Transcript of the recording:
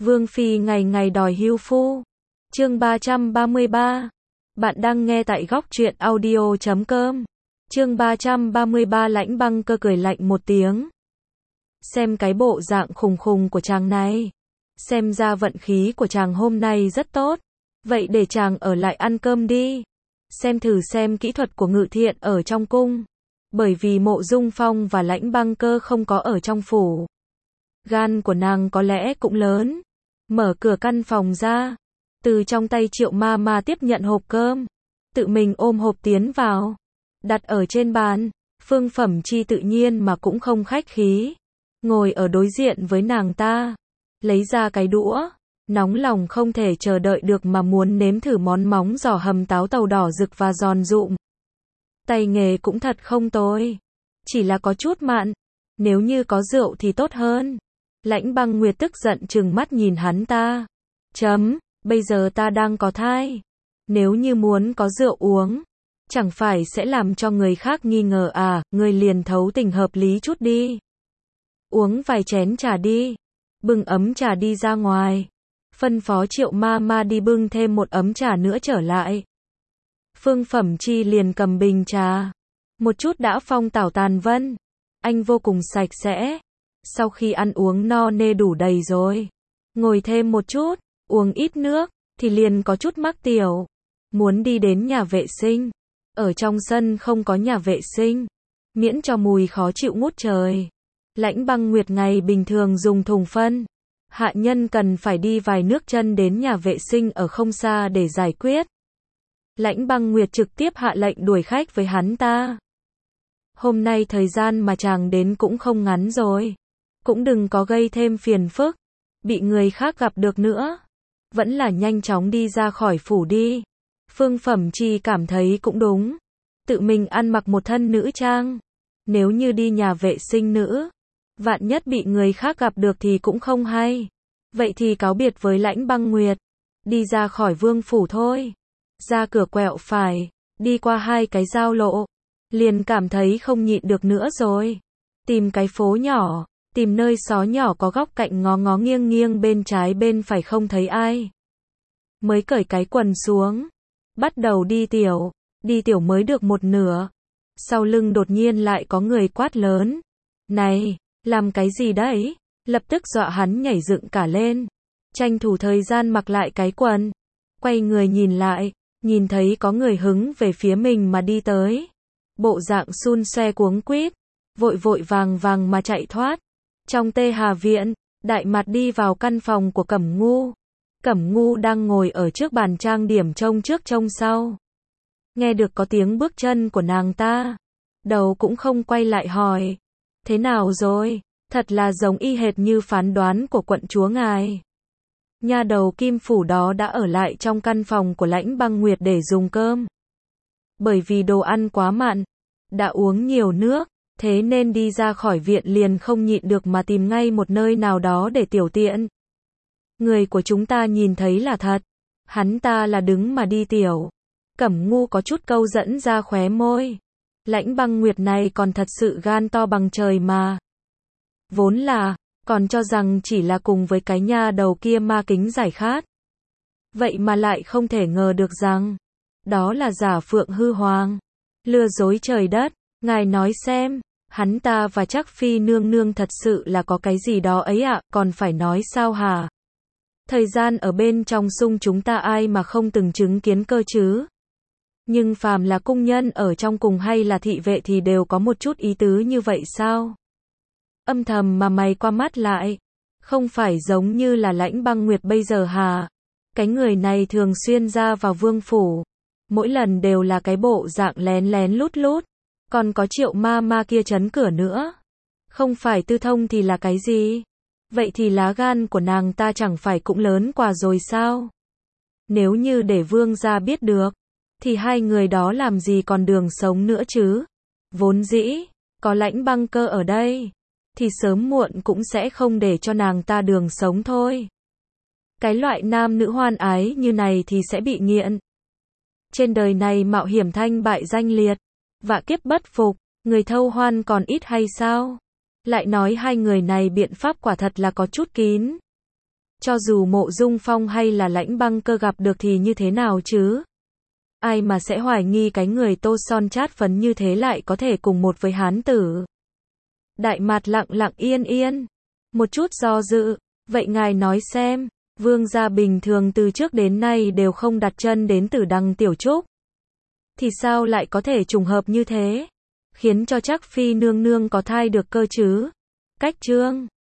Vương phi ngày ngày đòi hưu phu. Chương 333. Bạn đang nghe tại góc truyện audio.com. Chương 333. Lãnh Băng Cơ cười lạnh một tiếng. Xem cái bộ dạng khùng khùng của chàng này, xem ra vận khí của chàng hôm nay rất tốt. Vậy để chàng ở lại ăn cơm đi. Xem thử xem kỹ thuật của Ngự Thiện ở trong cung. Bởi vì Mộ Dung Phong và Lãnh Băng Cơ không có ở trong phủ, gan của nàng có lẽ cũng lớn. Mở cửa căn phòng ra, từ trong tay Triệu Ma Ma tiếp nhận hộp cơm, tự mình ôm hộp tiến vào, đặt ở trên bàn. Phương Phẩm Chi tự nhiên mà cũng không khách khí, ngồi ở đối diện với nàng ta, lấy ra cái đũa, nóng lòng không thể chờ đợi được mà muốn nếm thử món móng giò hầm táo tàu đỏ rực và giòn rụm. Tay nghề cũng thật không tồi, chỉ là có chút mặn, nếu như có rượu thì tốt hơn. Lãnh Băng Nguyệt tức giận trừng mắt nhìn hắn ta. Bây giờ ta đang có thai, nếu như muốn có rượu uống, chẳng phải sẽ làm cho người khác nghi ngờ à, ngươi liền thấu tình hợp lý chút đi. Uống vài chén trà đi, bưng ấm trà đi ra ngoài. Phân phó Triệu Ma Ma đi bưng thêm một ấm trà nữa trở lại. Phương Phẩm Chi liền cầm bình trà, một chút đã phong tảo tàn vân. Anh vô cùng sạch sẽ. Sau khi ăn uống no nê đủ đầy rồi, ngồi thêm một chút, uống ít nước, thì liền có chút mắc tiểu. Muốn đi đến nhà vệ sinh. Ở trong sân không có nhà vệ sinh, miễn cho mùi khó chịu ngút trời. Lãnh Băng Nguyệt ngày bình thường dùng thùng phân, hạ nhân cần phải đi vài nước chân đến nhà vệ sinh ở không xa để giải quyết. Lãnh Băng Nguyệt trực tiếp hạ lệnh đuổi khách với hắn ta. Hôm nay thời gian mà chàng đến cũng không ngắn rồi, cũng đừng có gây thêm phiền phức, bị người khác gặp được nữa. Vẫn là nhanh chóng đi ra khỏi phủ đi. Phương Phẩm Chi cảm thấy cũng đúng, tự mình ăn mặc một thân nữ trang, nếu như đi nhà vệ sinh nữ, vạn nhất bị người khác gặp được thì cũng không hay. Vậy thì cáo biệt với Lãnh Băng Nguyệt, đi ra khỏi vương phủ thôi. Ra cửa quẹo phải, đi qua hai cái giao lộ, liền cảm thấy không nhịn được nữa rồi. Tìm cái phố nhỏ, tìm nơi xó nhỏ có góc cạnh ngó ngó nghiêng nghiêng bên trái bên phải không thấy ai, mới cởi cái quần xuống, bắt đầu đi tiểu. Đi tiểu mới được một nửa, sau lưng đột nhiên lại có người quát lớn. Này, làm cái gì đấy? Lập tức dọa hắn nhảy dựng cả lên, tranh thủ thời gian mặc lại cái quần, quay người nhìn lại, nhìn thấy có người hứng về phía mình mà đi tới. Bộ dạng xun xoe cuống quýt, vội vội vàng vàng mà chạy thoát. Trong Tê Hà Viện, Đại Mạt đi vào căn phòng của Cẩm Ngu. Cẩm Ngu đang ngồi ở trước bàn trang điểm trông trước trông sau. Nghe được có tiếng bước chân của nàng ta, đầu cũng không quay lại hỏi. Thế nào rồi? Thật là giống y hệt như phán đoán của quận chúa ngài. Nha đầu Kim Phủ đó đã ở lại trong căn phòng của Lãnh Băng Nguyệt để dùng cơm. Bởi vì đồ ăn quá mặn, đã uống nhiều nước, thế nên đi ra khỏi viện liền không nhịn được mà tìm ngay một nơi nào đó để tiểu tiện. Người của chúng ta nhìn thấy là thật, hắn ta là đứng mà đi tiểu. Cẩm Ngu có chút câu dẫn ra khóe môi. Lãnh Băng Nguyệt này còn thật sự gan to bằng trời mà. Vốn là, còn cho rằng chỉ là cùng với cái nha đầu kia ma kính giải khát. Vậy mà lại không thể ngờ được rằng, đó là giả phượng hư hoàng. Lừa dối trời đất, ngài nói xem, hắn ta và Trác Phi nương nương thật sự là có cái gì đó ấy ạ, còn phải nói sao hả? Thời gian ở bên trong sung chúng ta ai mà không từng chứng kiến cơ chứ? Nhưng phàm là cung nhân ở trong cùng hay là thị vệ thì đều có một chút ý tứ như vậy sao? Âm thầm mà mày qua mắt lại, không phải giống như là Lãnh Băng Nguyệt bây giờ hả? Cái người này thường xuyên ra vào vương phủ, mỗi lần đều là cái bộ dạng lén lén lút lút, còn có Triệu Ma Ma kia trấn cửa nữa. Không phải tư thông thì là cái gì? Vậy thì lá gan của nàng ta chẳng phải cũng lớn quá rồi sao? Nếu như để vương gia biết được, thì hai người đó làm gì còn đường sống nữa chứ? Vốn dĩ, có Lãnh Băng Cơ ở đây, thì sớm muộn cũng sẽ không để cho nàng ta đường sống thôi. Cái loại nam nữ hoan ái như này thì sẽ bị nghiện. Trên đời này mạo hiểm thanh bại danh liệt, vạ kiếp bất phục, người thâu hoan còn ít hay sao? Lại nói hai người này biện pháp quả thật là có chút kín. Cho dù Mộ Dung Phong hay là Lãnh Băng Cơ gặp được thì như thế nào chứ? Ai mà sẽ hoài nghi cái người tô son chát phấn như thế lại có thể cùng một với hán tử. Đại Mạt lặng lặng yên yên, một chút do dự, vậy ngài nói xem, vương gia bình thường từ trước đến nay đều không đặt chân đến Tử Đằng Tiểu Trúc. Thì sao lại có thể trùng hợp như thế? Khiến cho Trác Phi nương nương có thai được cơ chứ? Cách Trương